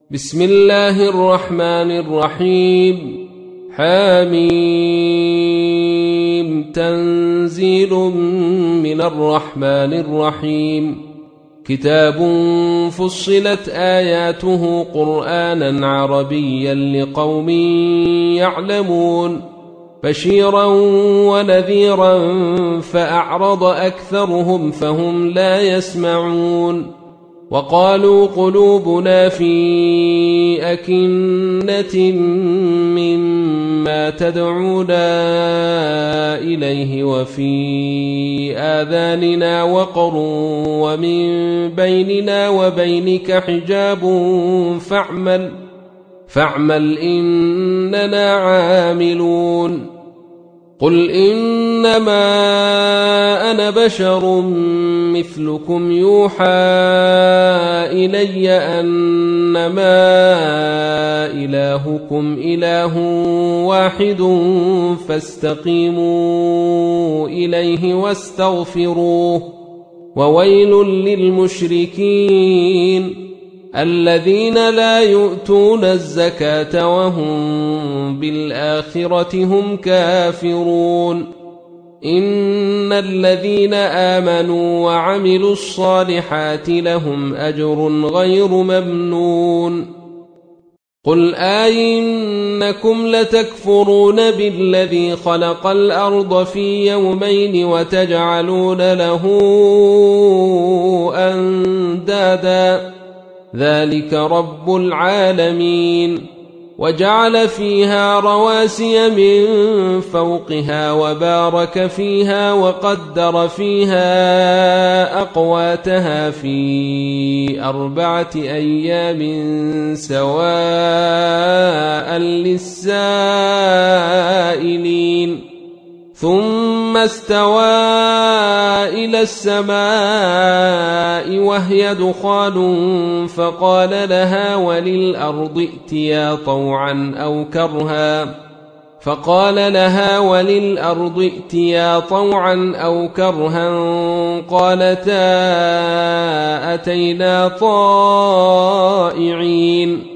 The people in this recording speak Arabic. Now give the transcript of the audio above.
بسم الله الرحمن الرحيم. حميم. تنزيل من الرحمن الرحيم. كتاب فصلت آياته قرآنا عربيا لقوم يعلمون بشيرا ونذيرا فأعرض أكثرهم فهم لا يسمعون. وقالوا قلوبنا في أكنة مما تدعونا إليه وفي آذاننا وقر ومن بيننا وبينك حجاب فاعمل إننا عاملون. قل إنما أنا بشر مثلكم يوحى إلي أنما إلهكم إله واحد فاستقيموا إليه واستغفروه. وويل للمشركين الذين لا يؤتون الزكاة وهم بالآخرة هم كافرون. إن الذين آمنوا وعملوا الصالحات لهم أجر غير ممنون. قل أئنكم لتكفرون بالذي خلق الأرض في يومين وتجعلون له أندادا ذلك رب العالمين. وجعل فيها رواسي من فوقها وبارك فيها وقدر فيها أقواتها في 4 أيام سواء للسائلين. ثم استوى إلى السماء وهي دخان فقال لها وللأرض ائتيا طوعا أو كرها قالتا أتينا طائعين.